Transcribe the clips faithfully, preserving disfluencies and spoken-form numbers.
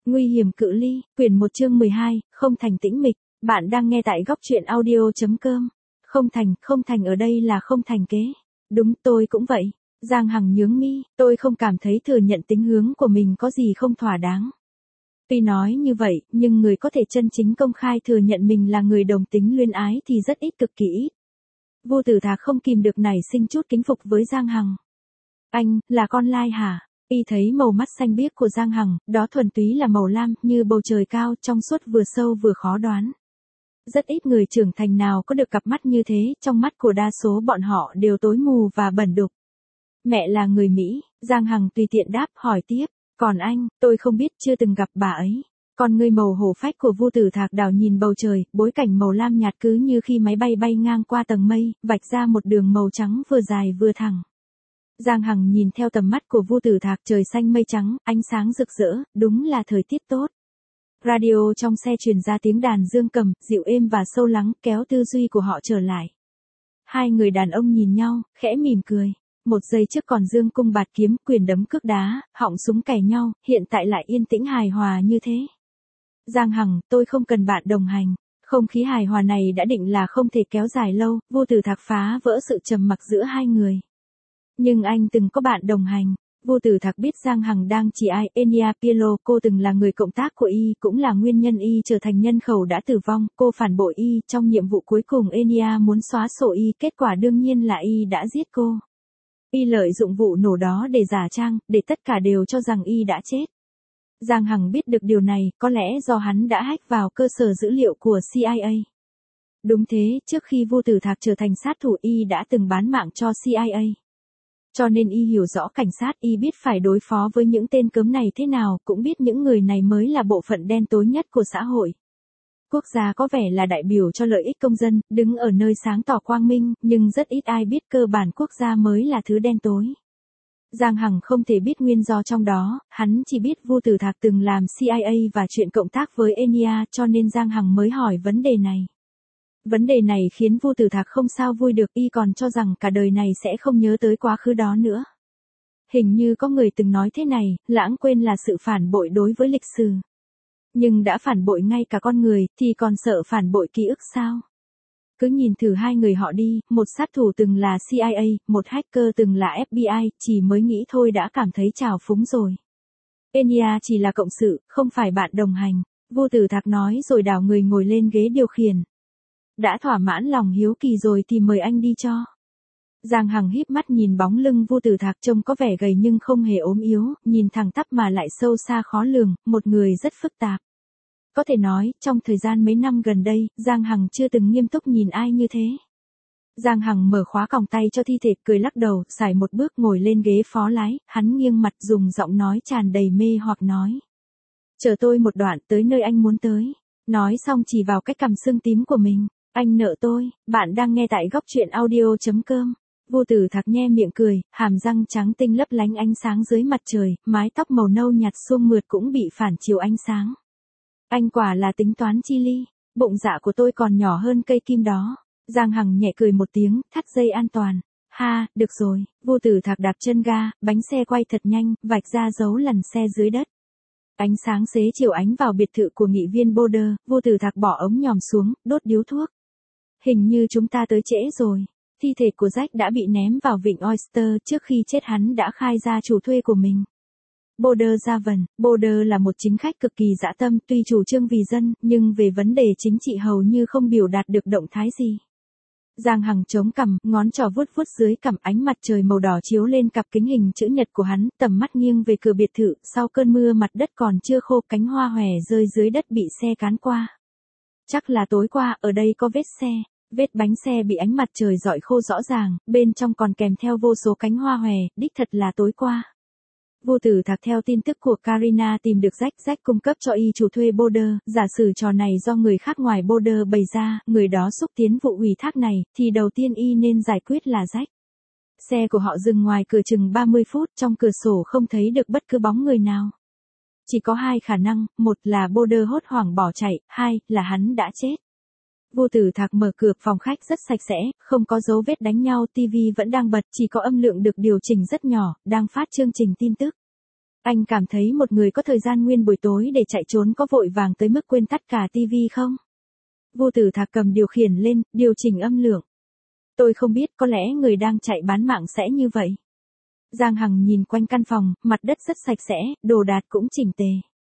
Nguy hiểm cự ly, quyển một chương mười hai, không thành tĩnh mịch, bạn đang nghe tại góc truyện audio.com. Không thành, không thành ở đây là không thành kế. Đúng, tôi cũng vậy. Giang Hằng nhướng mi, tôi không cảm thấy thừa nhận tính hướng của mình có gì không thỏa đáng. Tuy nói như vậy, nhưng người có thể chân chính công khai thừa nhận mình là người đồng tính luyến ái thì rất ít, cực kỳ ít. Vô Tử Thạc không kìm được nảy sinh chút kính phục với Giang Hằng. Anh, là con lai hả? Y thấy màu mắt xanh biếc của Giang Hằng, đó thuần túy là màu lam, như bầu trời cao, trong suốt vừa sâu vừa khó đoán. Rất ít người trưởng thành nào có được cặp mắt như thế, trong mắt của đa số bọn họ đều tối mù và bẩn đục. Mẹ là người Mỹ, Giang Hằng tùy tiện đáp, hỏi tiếp, còn anh, tôi không biết, chưa từng gặp bà ấy. Con ngươi màu hổ phách của Vô Tử Thạc đảo nhìn bầu trời, bối cảnh màu lam nhạt cứ như khi máy bay bay ngang qua tầng mây, vạch ra một đường màu trắng vừa dài vừa thẳng. Giang Hằng nhìn theo tầm mắt của Vô Tử Thạc, trời xanh mây trắng, ánh sáng rực rỡ, đúng là thời tiết tốt. Radio trong xe truyền ra tiếng đàn dương cầm, dịu êm và sâu lắng, kéo tư duy của họ trở lại. Hai người đàn ông nhìn nhau, khẽ mỉm cười. Một giây trước còn dương cung bạt kiếm, quyền đấm cước đá, họng súng kẻ nhau, hiện tại lại yên tĩnh hài hòa như thế. Giang Hằng, tôi không cần bạn đồng hành. Không khí hài hòa này đã định là không thể kéo dài lâu, Vô Tử Thạc phá vỡ sự trầm mặc giữa hai người. Nhưng anh từng có bạn đồng hành. Vô Tử Thạc biết Giang Hằng đang chỉ ai, Enya Pielo, cô từng là người cộng tác của y, cũng là nguyên nhân y trở thành nhân khẩu đã tử vong, cô phản bội y, trong nhiệm vụ cuối cùng Enya muốn xóa sổ y, kết quả đương nhiên là y đã giết cô. Y lợi dụng vụ nổ đó để giả trang, để tất cả đều cho rằng y đã chết. Giang Hằng biết được điều này, có lẽ do hắn đã hack vào cơ sở dữ liệu của C I A. Đúng thế, trước khi Vô Tử Thạc trở thành sát thủ y đã từng bán mạng cho C I A. Cho nên y hiểu rõ cảnh sát, y biết phải đối phó với những tên cớm này thế nào, cũng biết những người này mới là bộ phận đen tối nhất của xã hội. Quốc gia có vẻ là đại biểu cho lợi ích công dân, đứng ở nơi sáng tỏ quang minh, nhưng rất ít ai biết cơ bản quốc gia mới là thứ đen tối. Giang Hằng không thể biết nguyên do trong đó, hắn chỉ biết Vô Tử Thạc từng làm C I A và chuyện cộng tác với Enya, cho nên Giang Hằng mới hỏi vấn đề này. Vấn đề này khiến Vô Tử Thạc không sao vui được, y còn cho rằng cả đời này sẽ không nhớ tới quá khứ đó nữa. Hình như có người từng nói thế này, lãng quên là sự phản bội đối với lịch sử. Nhưng đã phản bội ngay cả con người, thì còn sợ phản bội ký ức sao? Cứ nhìn thử hai người họ đi, một sát thủ từng là C I A, một hacker từng là F B I, chỉ mới nghĩ thôi đã cảm thấy trào phúng rồi. Enya chỉ là cộng sự, không phải bạn đồng hành, Vô Tử Thạc nói rồi đảo người ngồi lên ghế điều khiển. Đã thỏa mãn lòng hiếu kỳ rồi thì mời anh đi cho. Giang Hằng híp mắt nhìn bóng lưng Vô Tử Thạc, trông có vẻ gầy nhưng không hề ốm yếu, nhìn thẳng tắp mà lại sâu xa khó lường, một người rất phức tạp. Có thể nói, trong thời gian mấy năm gần đây, Giang Hằng chưa từng nghiêm túc nhìn ai như thế. Giang Hằng mở khóa còng tay cho thi thể, cười lắc đầu, sải một bước ngồi lên ghế phó lái, hắn nghiêng mặt dùng giọng nói tràn đầy mê hoặc nói. Chờ tôi một đoạn, tới nơi anh muốn tới. Nói xong chỉ vào cái cằm sưng tím của mình. Anh nợ tôi, bạn đang nghe tại góc truyện audio.com. Vô Tử Thạc nhe miệng cười, hàm răng trắng tinh lấp lánh ánh sáng dưới mặt trời, mái tóc màu nâu nhạt suông mượt cũng bị phản chiếu ánh sáng. Anh quả là tính toán chi ly, bụng dạ của tôi còn nhỏ hơn cây kim đó. Giang Hằng nhẹ cười một tiếng, thắt dây an toàn. Ha, được rồi, Vô Tử Thạc đạp chân ga, bánh xe quay thật nhanh, vạch ra dấu lần xe dưới đất. Ánh sáng xế chiều ánh vào biệt thự của nghị viên Boulder, Vô Tử Thạc bỏ ống nhòm xuống, đốt điếu thuốc. Hình như chúng ta tới trễ rồi. Thi thể của Jack đã bị ném vào vịnh Oyster, trước khi chết hắn đã khai ra chủ thuê của mình. Boulder Javan, Boulder là một chính khách cực kỳ dã tâm, tuy chủ trương vì dân, nhưng về vấn đề chính trị hầu như không biểu đạt được động thái gì. Giang Hằng chống cằm, ngón trỏ vuốt vuốt dưới cằm, ánh mặt trời màu đỏ chiếu lên cặp kính hình chữ nhật của hắn, tầm mắt nghiêng về cửa biệt thự, sau cơn mưa mặt đất còn chưa khô, cánh hoa hòe rơi dưới đất bị xe cán qua. Chắc là tối qua, ở đây có vết xe, vết bánh xe bị ánh mặt trời rọi khô rõ ràng, bên trong còn kèm theo vô số cánh hoa hòe, đích thật là tối qua. Vô Tử Thạc theo tin tức của Karina tìm được Jack, Jack cung cấp cho y chủ thuê Boulder, giả sử trò này do người khác ngoài Boulder bày ra, người đó xúc tiến vụ ủy thác này, thì đầu tiên y nên giải quyết là Jack. Xe của họ dừng ngoài cửa chừng ba mươi phút, trong cửa sổ không thấy được bất cứ bóng người nào. Chỉ có hai khả năng, một là Boulder hốt hoảng bỏ chạy, hai là hắn đã chết. Vô Tử Thạc mở cửa, phòng khách rất sạch sẽ, không có dấu vết đánh nhau, tivi vẫn đang bật, chỉ có âm lượng được điều chỉnh rất nhỏ, đang phát chương trình tin tức. Anh cảm thấy một người có thời gian nguyên buổi tối để chạy trốn có vội vàng tới mức quên tắt cả tivi không? Vô Tử Thạc cầm điều khiển lên, điều chỉnh âm lượng. Tôi không biết, có lẽ người đang chạy bán mạng sẽ như vậy. Giang Hằng nhìn quanh căn phòng, mặt đất rất sạch sẽ, đồ đạc cũng chỉnh tề.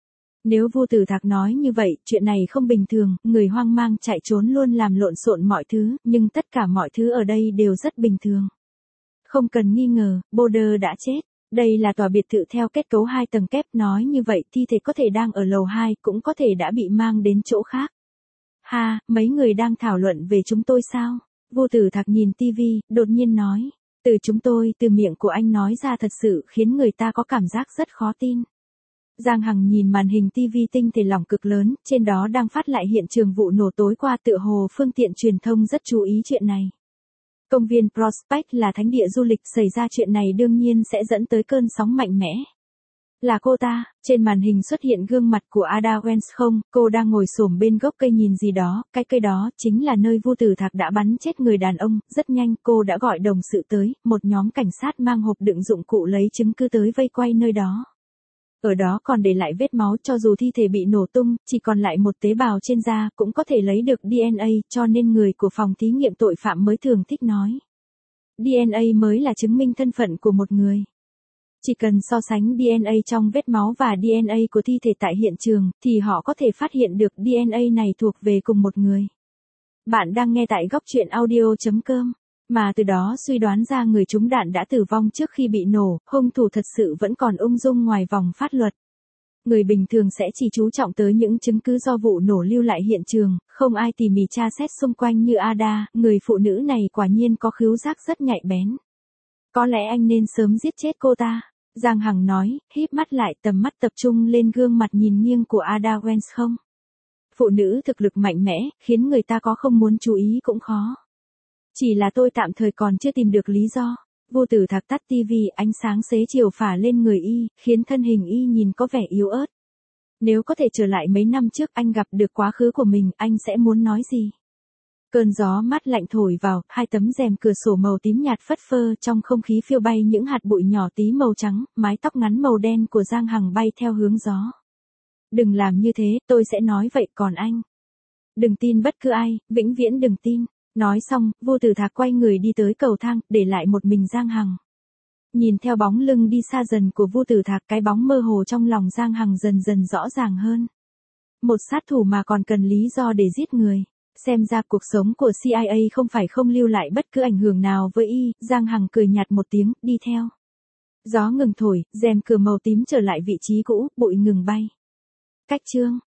Nếu Vô Tử Thạc nói như vậy, chuyện này không bình thường, người hoang mang chạy trốn luôn làm lộn xộn mọi thứ, nhưng tất cả mọi thứ ở đây đều rất bình thường. Không cần nghi ngờ, Boulder đã chết. Đây là tòa biệt thự theo kết cấu hai tầng kép, nói như vậy thi thể có thể đang ở lầu hai, cũng có thể đã bị mang đến chỗ khác. Ha, mấy người đang thảo luận về chúng tôi sao? Vô Tử Thạc nhìn tivi, đột nhiên nói. Từ chúng tôi, từ miệng của anh nói ra thật sự khiến người ta có cảm giác rất khó tin. Giang Hằng nhìn màn hình tivi tinh thể lỏng cực lớn, trên đó đang phát lại hiện trường vụ nổ tối qua, tựa hồ phương tiện truyền thông rất chú ý chuyện này. Công viên Prospect là thánh địa du lịch, xảy ra chuyện này đương nhiên sẽ dẫn tới cơn sóng mạnh mẽ. Là cô ta, trên màn hình xuất hiện gương mặt của Ada Wens không, cô đang ngồi xổm bên gốc cây nhìn gì đó, cái cây đó chính là nơi Vô Tử Thạc đã bắn chết người đàn ông, rất nhanh cô đã gọi đồng sự tới, một nhóm cảnh sát mang hộp đựng dụng cụ lấy chứng cứ tới vây quay nơi đó. Ở đó còn để lại vết máu, cho dù thi thể bị nổ tung, chỉ còn lại một tế bào trên da, cũng có thể lấy được đê en a, cho nên người của phòng thí nghiệm tội phạm mới thường thích nói. đê en a mới là chứng minh thân phận của một người. Chỉ cần so sánh đê en a trong vết máu và đê en a của thi thể tại hiện trường, thì họ có thể phát hiện được đê en a này thuộc về cùng một người. Bạn đang nghe tại góc truyện audio chấm com. Mà từ đó suy đoán ra người trúng đạn đã tử vong trước khi bị nổ, hung thủ thật sự vẫn còn ung dung ngoài vòng pháp luật. Người bình thường sẽ chỉ chú trọng tới những chứng cứ do vụ nổ lưu lại hiện trường, không ai tỉ mỉ tra xét xung quanh như Ada, người phụ nữ này quả nhiên có khứu giác rất nhạy bén. Có lẽ anh nên sớm giết chết cô ta, Giang Hằng nói, híp mắt lại, tầm mắt tập trung lên gương mặt nhìn nghiêng của Ada Wens không. Phụ nữ thực lực mạnh mẽ, khiến người ta có không muốn chú ý cũng khó. Chỉ là tôi tạm thời còn chưa tìm được lý do. Vô Tử Thạc tắt tivi, ánh sáng xế chiều phả lên người y, khiến thân hình y nhìn có vẻ yếu ớt. Nếu có thể trở lại mấy năm trước anh gặp được quá khứ của mình, anh sẽ muốn nói gì? Cơn gió mát lạnh thổi vào, hai tấm rèm cửa sổ màu tím nhạt phất phơ, trong không khí phiêu bay những hạt bụi nhỏ tí màu trắng, mái tóc ngắn màu đen của Giang Hằng bay theo hướng gió. Đừng làm như thế, tôi sẽ nói vậy, còn anh? Đừng tin bất cứ ai, vĩnh viễn đừng tin. Nói xong, Vô Tử Thạc quay người đi tới cầu thang, để lại một mình Giang Hằng. Nhìn theo bóng lưng đi xa dần của Vô Tử Thạc, cái bóng mơ hồ trong lòng Giang Hằng dần dần rõ ràng hơn. Một sát thủ mà còn cần lý do để giết người. Xem ra cuộc sống của xê i a không phải không lưu lại bất cứ ảnh hưởng nào với y, Giang Hằng cười nhạt một tiếng, đi theo. Gió ngừng thổi, rèm cửa màu tím trở lại vị trí cũ, bụi ngừng bay. Cách chương.